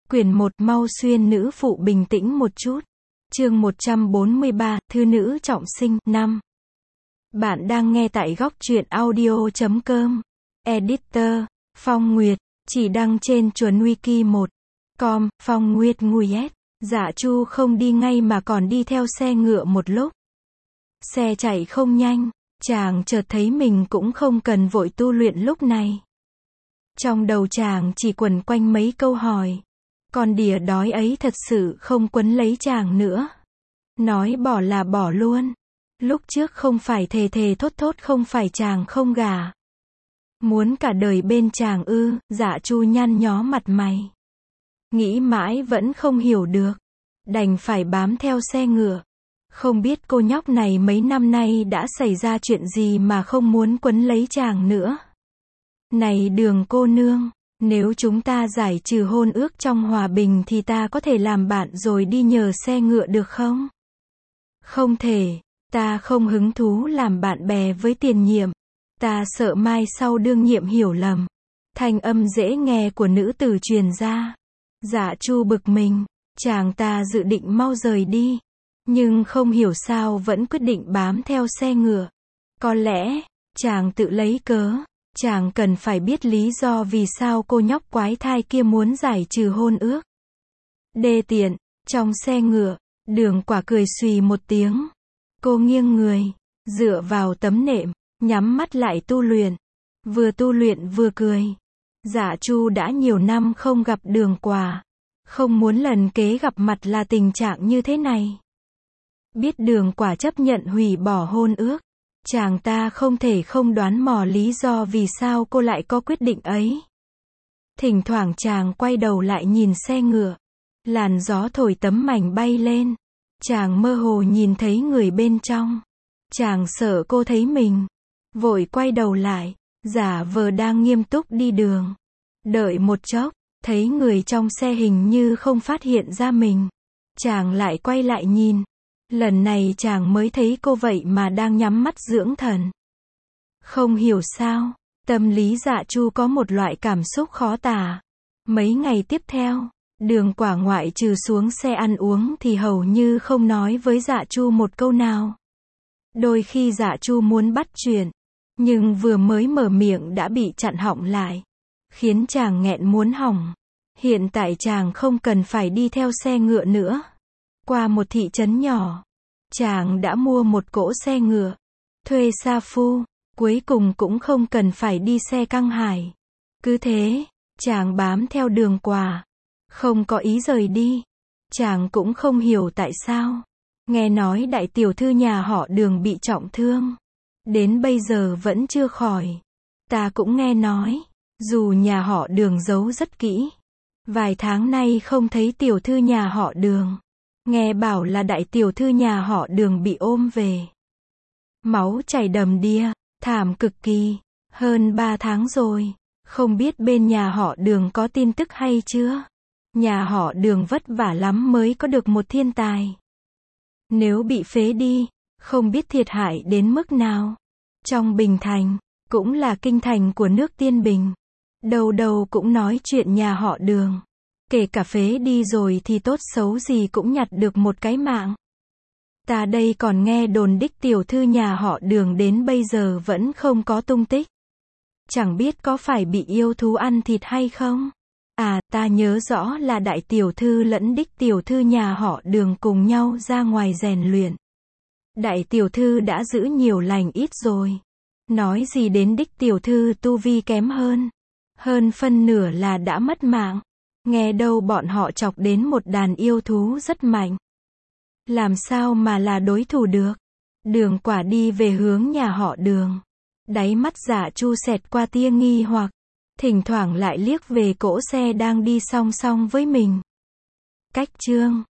Quyển 1 Mau xuyên nữ phụ bình tĩnh một chút. Chương 143, Thư nữ trọng sinh, 5. Bạn đang nghe tại góc truyện audio.com. Editor, Phong Nguyệt, chỉ đăng trên chuẩn wiki 1.com, Phong Nguyệt Nguyệt. Dạ Chu không đi ngay mà còn đi theo xe ngựa một lúc. Xe chạy không nhanh, chàng chợt thấy mình cũng không cần vội tu luyện lúc này. Trong đầu chàng chỉ quẩn quanh mấy câu hỏi. Con đỉa đói ấy thật sự không quấn lấy chàng nữa. Nói bỏ là bỏ luôn. Lúc trước không phải thề thề thốt thốt không phải chàng không gả. Muốn cả đời bên chàng ư, Dạ Chu nhăn nhó mặt mày. Nghĩ mãi vẫn không hiểu được. Đành phải bám theo xe ngựa. Không biết cô nhóc này mấy năm nay đã xảy ra chuyện gì mà không muốn quấn lấy chàng nữa. Này Đường cô nương, nếu chúng ta giải trừ hôn ước trong hòa bình thì ta có thể làm bạn rồi đi nhờ xe ngựa được không? Không thể, ta không hứng thú làm bạn bè với tiền nhiệm. Ta sợ mai sau đương nhiệm hiểu lầm. Thanh âm dễ nghe của nữ tử truyền ra. Dạ Chu bực mình, chàng ta dự định mau rời đi. Nhưng không hiểu sao vẫn quyết định bám theo xe ngựa. Có lẽ, chàng tự lấy cớ. Chàng cần phải biết lý do vì sao cô nhóc quái thai kia muốn giải trừ hôn ước. Đê tiện, trong xe ngựa, Đường Quả cười xùy một tiếng. Cô nghiêng người, dựa vào tấm nệm, nhắm mắt lại tu luyện. Vừa tu luyện vừa cười. Dạ Chu đã nhiều năm không gặp Đường Quả. Không muốn lần kế gặp mặt là tình trạng như thế này. Biết Đường Quả chấp nhận hủy bỏ hôn ước. Chàng ta không thể không đoán mò lý do vì sao cô lại có quyết định ấy. Thỉnh thoảng chàng quay đầu lại nhìn xe ngựa. Làn gió thổi tấm mảnh bay lên. Chàng mơ hồ nhìn thấy người bên trong. Chàng sợ cô thấy mình. Vội quay đầu lại. Giả vờ đang nghiêm túc đi đường. Đợi một chốc, thấy người trong xe hình như không phát hiện ra mình. Chàng lại quay lại nhìn. Lần này chàng mới thấy cô vậy mà đang nhắm mắt dưỡng thần. Không hiểu sao, tâm lý Dạ Chu có một loại cảm xúc khó tả. Mấy ngày tiếp theo, Đường Quả ngoại trừ xuống xe ăn uống thì hầu như không nói với Dạ Chu một câu nào. Đôi khi Dạ Chu muốn bắt chuyện, nhưng vừa mới mở miệng đã bị chặn họng lại, khiến chàng nghẹn muốn hỏng. Hiện tại chàng không cần phải đi theo xe ngựa nữa. Qua một thị trấn nhỏ, chàng đã mua một cỗ xe ngựa, thuê sa phu, cuối cùng cũng không cần phải đi xe căng hải. Cứ thế, chàng bám theo Đường Quả, không có ý rời đi. Chàng cũng không hiểu tại sao. Nghe nói đại tiểu thư nhà họ Đường bị trọng thương, đến bây giờ vẫn chưa khỏi. Ta cũng nghe nói, dù nhà họ Đường giấu rất kỹ, vài tháng nay không thấy tiểu thư nhà họ Đường. Nghe bảo là đại tiểu thư nhà họ Đường bị ôm về. Máu chảy đầm đìa, thảm cực kỳ. Hơn 3 tháng rồi. Không biết bên nhà họ Đường có tin tức hay chưa? Nhà họ Đường vất vả lắm mới có được một thiên tài. Nếu bị phế đi, không biết thiệt hại đến mức nào. Trong Bình Thành, cũng là kinh thành của nước Tiên Bình. Đầu đầu cũng nói chuyện nhà họ Đường. Kể cả phế đi rồi thì tốt xấu gì cũng nhặt được một cái mạng. Ta đây còn nghe đồn đích tiểu thư nhà họ Đường đến bây giờ vẫn không có tung tích. Chẳng biết có phải bị yêu thú ăn thịt hay không? À, ta nhớ rõ là đại tiểu thư lẫn đích tiểu thư nhà họ Đường cùng nhau ra ngoài rèn luyện. Đại tiểu thư đã giữ nhiều lành ít rồi. Nói gì đến đích tiểu thư tu vi kém hơn. Hơn phân nửa là đã mất mạng. Nghe đâu bọn họ chọc đến một đàn yêu thú rất mạnh. Làm sao mà là đối thủ được? Đường Quả đi về hướng nhà họ Đường. Đáy mắt Dạ Chu xẹt qua tia nghi hoặc. Thỉnh thoảng lại liếc về cỗ xe đang đi song song với mình. Cách chương